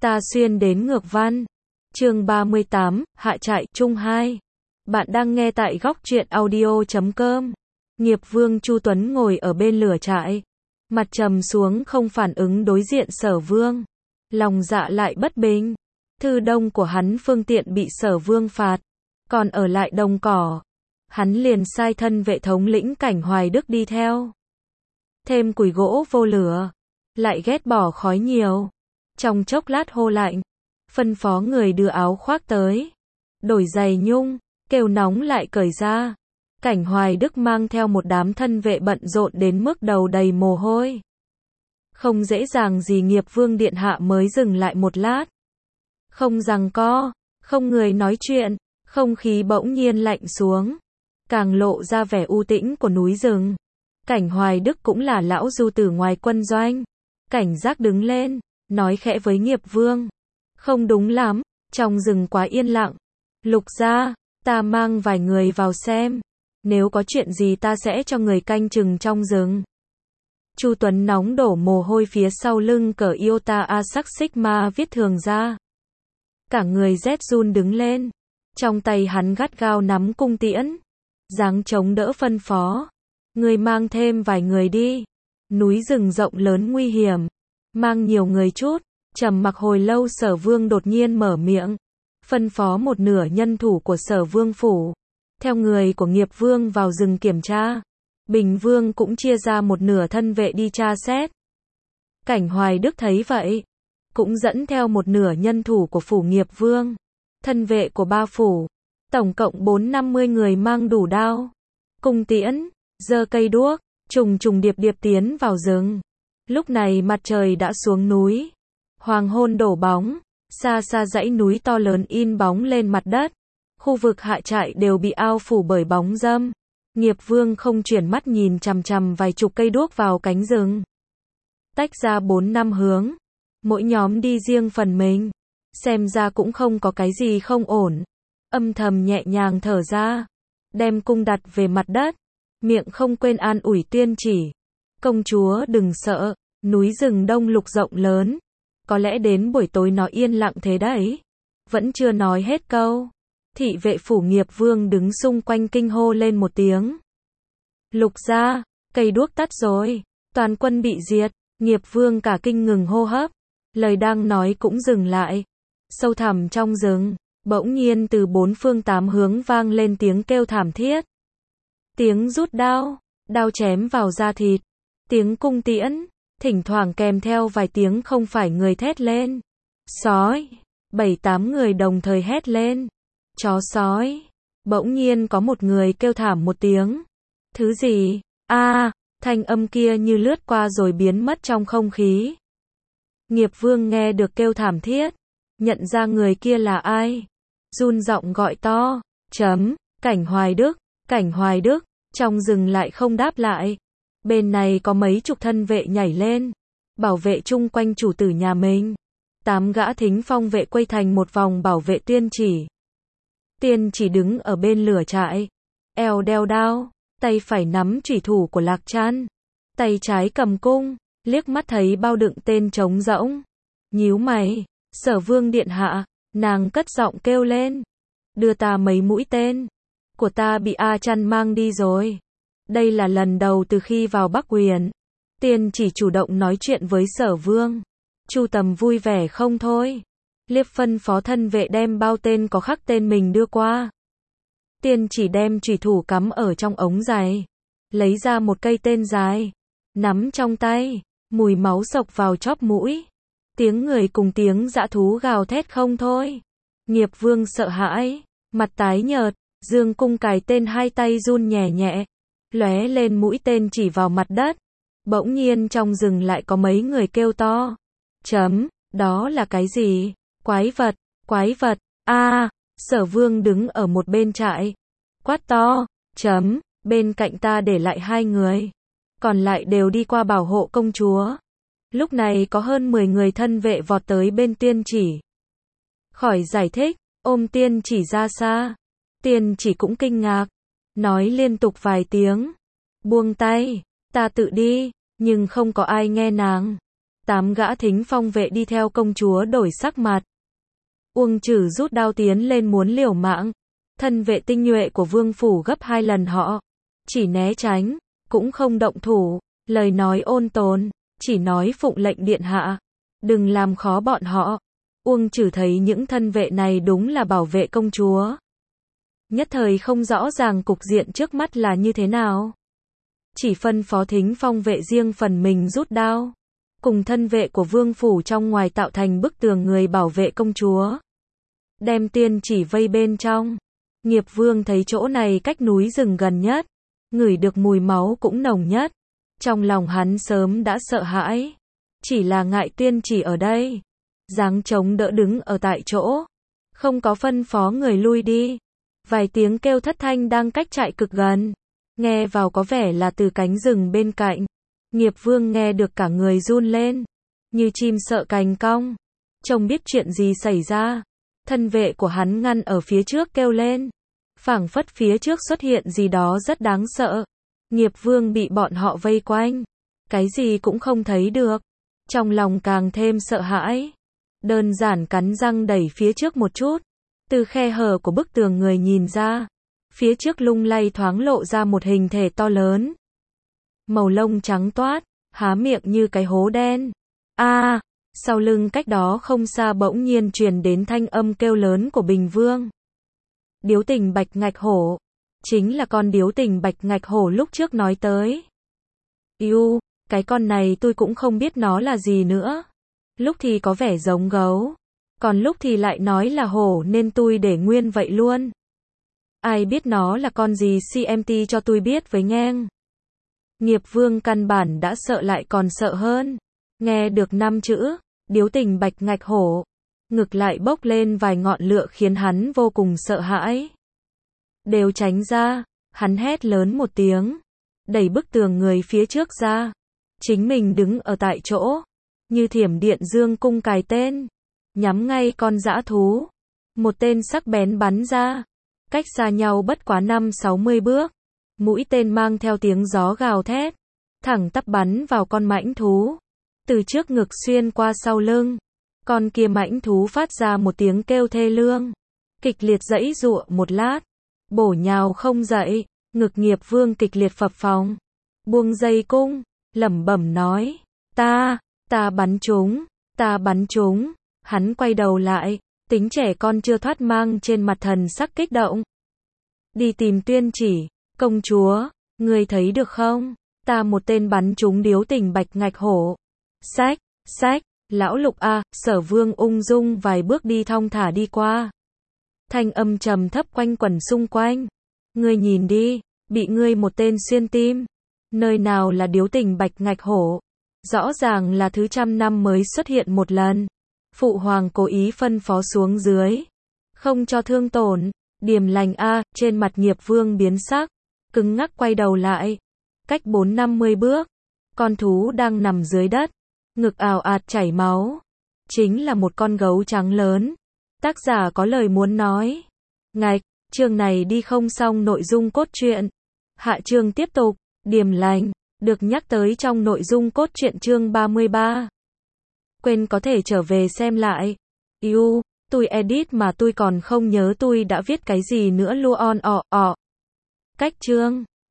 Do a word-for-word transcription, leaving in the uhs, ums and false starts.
Ta xuyên đến ngược văn. Chương ba mươi tám, Hạ trại chung hai. Bạn đang nghe tại góc truyện audio chấm com. Nghiệp Vương Chu Tuấn ngồi ở bên lửa trại, mặt trầm xuống không phản ứng đối diện Sở Vương. Lòng dạ lại bất bình. Thư đông của hắn phương tiện bị Sở Vương phạt, còn ở lại Đồng Cỏ. Hắn liền sai thân vệ thống lĩnh Cảnh Hoài Đức đi theo. Thêm củi gỗ vô lửa, lại ghét bỏ khói nhiều. Trong chốc lát hô lạnh, phân phó người đưa áo khoác tới, đổi giày nhung, kêu nóng lại cởi ra. Cảnh Hoài Đức mang theo một đám thân vệ bận rộn đến mức đầu đầy mồ hôi. Không dễ dàng gì Nghiệp Vương điện hạ mới dừng lại một lát. Không giằng co, không người nói chuyện, không khí bỗng nhiên lạnh xuống, càng lộ ra vẻ u tĩnh của núi rừng. Cảnh Hoài Đức cũng là lão du tử ngoài quân doanh, cảnh giác đứng lên, nói khẽ với Nghiệp Vương. Không đúng lắm, trong rừng quá yên lặng. Lục gia, ta mang vài người vào xem. Nếu có chuyện gì ta sẽ cho người canh chừng trong rừng. Chu Tuấn nóng đổ mồ hôi phía sau lưng cởi Iota Asac Sigma viết thường ra. Cả người rét run đứng lên. Trong tay hắn gắt gao nắm cung tiễn, dáng chống đỡ phân phó. Người mang thêm vài người đi. Núi rừng rộng lớn nguy hiểm, mang nhiều người chút. Trầm mặc hồi lâu Sở Vương đột nhiên mở miệng, phân phó một nửa nhân thủ của Sở Vương phủ, theo người của Nghiệp Vương vào rừng kiểm tra. Bình Vương cũng chia ra một nửa thân vệ đi tra xét. Cảnh Hoài Đức thấy vậy, cũng dẫn theo một nửa nhân thủ của phủ Nghiệp Vương, thân vệ của ba phủ, tổng cộng bốn năm mươi người mang đủ đao, cung tiễn, giơ cây đuốc, trùng trùng điệp điệp tiến vào rừng. Lúc này mặt trời đã xuống núi, hoàng hôn đổ bóng, xa xa dãy núi to lớn in bóng lên mặt đất. Khu vực hạ trại đều bị ao phủ bởi bóng râm. Nghiệp Vương không chuyển mắt nhìn chằm chằm vài chục cây đuốc vào cánh rừng. Tách ra bốn năm hướng, mỗi nhóm đi riêng phần mình. Xem ra cũng không có cái gì không ổn. Âm thầm nhẹ nhàng thở ra, đem cung đặt về mặt đất, miệng không quên an ủi Tiên Chỉ. Công chúa đừng sợ, núi rừng đông lục rộng lớn. Có lẽ đến buổi tối nó yên lặng thế đấy. Vẫn chưa nói hết câu, thị vệ phủ Nghiệp Vương đứng xung quanh kinh hô lên một tiếng. Lục gia, cây đuốc tắt rồi, toàn quân bị diệt. Nghiệp Vương cả kinh ngừng hô hấp, lời đang nói cũng dừng lại. Sâu thẳm trong rừng, bỗng nhiên từ bốn phương tám hướng vang lên tiếng kêu thảm thiết. Tiếng rút đao, đao chém vào da thịt, tiếng cung tiễn, thỉnh thoảng kèm theo vài tiếng không phải người thét lên. Sói, bảy tám người đồng thời hét lên. Chó sói, bỗng nhiên có một người kêu thảm một tiếng. Thứ gì? A, à, thanh âm kia như lướt qua rồi biến mất trong không khí. Nghiệp Vương nghe được kêu thảm thiết, nhận ra người kia là ai, run giọng gọi to, chấm, Cảnh Hoài Đức, Cảnh Hoài Đức. Trong rừng lại không đáp lại. Bên này có mấy chục thân vệ nhảy lên, bảo vệ chung quanh chủ tử nhà mình. Tám gã thính phong vệ quây thành một vòng bảo vệ Tiên Chỉ. Tiên Chỉ đứng ở bên lửa trại, eo đeo đao, tay phải nắm chủy thủ của Lạc Trăn, tay trái cầm cung, liếc mắt thấy bao đựng tên trống rỗng, nhíu mày. Sở Vương điện hạ, nàng cất giọng kêu lên, đưa ta mấy mũi tên của ta bị A Trăn mang đi rồi. Đây là lần đầu từ khi vào Bắc Huyền. Tiên Chỉ chủ động nói chuyện với Sở Vương. Chu Tầm vui vẻ không thôi, liếc phân phó thân vệ đem bao tên có khắc tên mình đưa qua. Tiên Chỉ đem chủy thủ cắm ở trong ống giày, lấy ra một cây tên dài, nắm trong tay, mùi máu sộc vào chóp mũi. Tiếng người cùng tiếng dã thú gào thét không thôi. Nghiệp Vương sợ hãi, mặt tái nhợt, dương cung cài tên hai tay run nhẹ nhẹ, lóe lên mũi tên chỉ vào mặt đất. Bỗng nhiên trong rừng lại có mấy người kêu to. Chấm, đó là cái gì? Quái vật, quái vật, a à, Sở Vương đứng ở một bên trại, quát to, chấm, bên cạnh ta để lại hai người, còn lại đều đi qua bảo hộ công chúa. Lúc này có hơn mười người thân vệ vọt tới bên Tiên Chỉ. Khỏi giải thích, ôm Tiên Chỉ ra xa. Tiên Chỉ cũng kinh ngạc, nói liên tục vài tiếng. Buông tay, ta tự đi, nhưng không có ai nghe nàng. Tám gã thính phong vệ đi theo công chúa đổi sắc mặt. Uông Trử rút đao tiến lên muốn liều mạng. Thân vệ tinh nhuệ của vương phủ gấp hai lần họ. Chỉ né tránh, cũng không động thủ. Lời nói ôn tồn, chỉ nói phụng lệnh điện hạ. Đừng làm khó bọn họ. Uông Trử thấy những thân vệ này đúng là bảo vệ công chúa. Nhất thời không rõ ràng cục diện trước mắt là như thế nào. Chỉ phân phó thính phong vệ riêng phần mình rút đao. Cùng thân vệ của vương phủ trong ngoài tạo thành bức tường người bảo vệ công chúa. Đem tiên chỉ vây bên trong. Nghiệp vương thấy chỗ này cách núi rừng gần nhất. Ngửi được mùi máu cũng nồng nhất. Trong lòng hắn sớm đã sợ hãi. Chỉ là ngại tiên chỉ ở đây. Giáng chống đỡ đứng ở tại chỗ. Không có phân phó người lui đi. Vài tiếng kêu thất thanh đang cách trại cực gần. Nghe vào có vẻ là từ cánh rừng bên cạnh. Nghiệp vương nghe được cả người run lên. Như chim sợ cành cong. Trông biết chuyện gì xảy ra. Thân vệ của hắn ngăn ở phía trước kêu lên. Phảng phất phía trước xuất hiện gì đó rất đáng sợ. Nghiệp vương bị bọn họ vây quanh. Cái gì cũng không thấy được. Trong lòng càng thêm sợ hãi. Đơn giản cắn răng đẩy phía trước một chút. Từ khe hở của bức tường người nhìn ra. Phía trước lung lay thoáng lộ ra một hình thể to lớn. Màu lông trắng toát, há miệng như cái hố đen. A, à, sau lưng cách đó không xa bỗng nhiên truyền đến thanh âm kêu lớn của Bình Vương. Điếu tình bạch ngạch hổ. Chính là con điếu tình bạch ngạch hổ lúc trước nói tới. Yêu, cái con này tôi cũng không biết nó là gì nữa. Lúc thì có vẻ giống gấu. Còn lúc thì lại nói là hổ nên tôi để nguyên vậy luôn. Ai biết nó là con gì xê em tê cho tôi biết với ngang. Nghiệp vương căn bản đã sợ lại còn sợ hơn. Nghe được năm chữ, điếu tình bạch ngạch hổ. Ngực lại bốc lên vài ngọn lửa khiến hắn vô cùng sợ hãi. Đều tránh ra, hắn hét lớn một tiếng. Đẩy bức tường người phía trước ra. Chính mình đứng ở tại chỗ. Như thiểm điện dương cung cài tên. Nhắm ngay con dã thú. Một tên sắc bén bắn ra. Cách xa nhau bất quá năm sáu mươi bước. Mũi tên mang theo tiếng gió gào thét. Thẳng tắp bắn vào con mãnh thú. Từ trước ngực xuyên qua sau lưng. Con kia mãnh thú phát ra một tiếng kêu thê lương. Kịch liệt giãy giụa một lát. Bổ nhào không dậy. Ngực nghiệp vương kịch liệt phập phồng. Buông dây cung. Lẩm bẩm nói. Ta, ta bắn chúng. Ta bắn chúng. Hắn quay đầu lại. Tính trẻ con chưa thoát mang trên mặt thần sắc kích động. Đi tìm tuyên chỉ. Công chúa, ngươi thấy được không? Ta một tên bắn trúng điếu tình bạch ngạch hổ. Xách, xách, lão lục a, Sở Vương ung dung vài bước đi thong thả đi qua. Thanh âm trầm thấp quanh quẩn xung quanh. Ngươi nhìn đi, bị ngươi một tên xuyên tim. Nơi nào là điếu tình bạch ngạch hổ? Rõ ràng là thứ trăm năm mới xuất hiện một lần. Phụ hoàng cố ý phân phó xuống dưới. Không cho thương tổn. Điềm lành a, trên mặt nghiệp vương biến sắc. Cứng ngắc quay đầu lại. Cách bốn năm mươi bước. Con thú đang nằm dưới đất. Ngực ào ạt chảy máu. Chính là một con gấu trắng lớn. Tác giả có lời muốn nói. Ngạch, chương này đi không xong nội dung cốt truyện. Hạ chương tiếp tục. Điềm lành. Được nhắc tới trong nội dung cốt truyện chương ba mươi ba. Quên có thể trở về xem lại. Yêu, tôi edit mà tôi còn không nhớ tôi đã viết cái gì nữa luôn ọ ọ. Cách chương.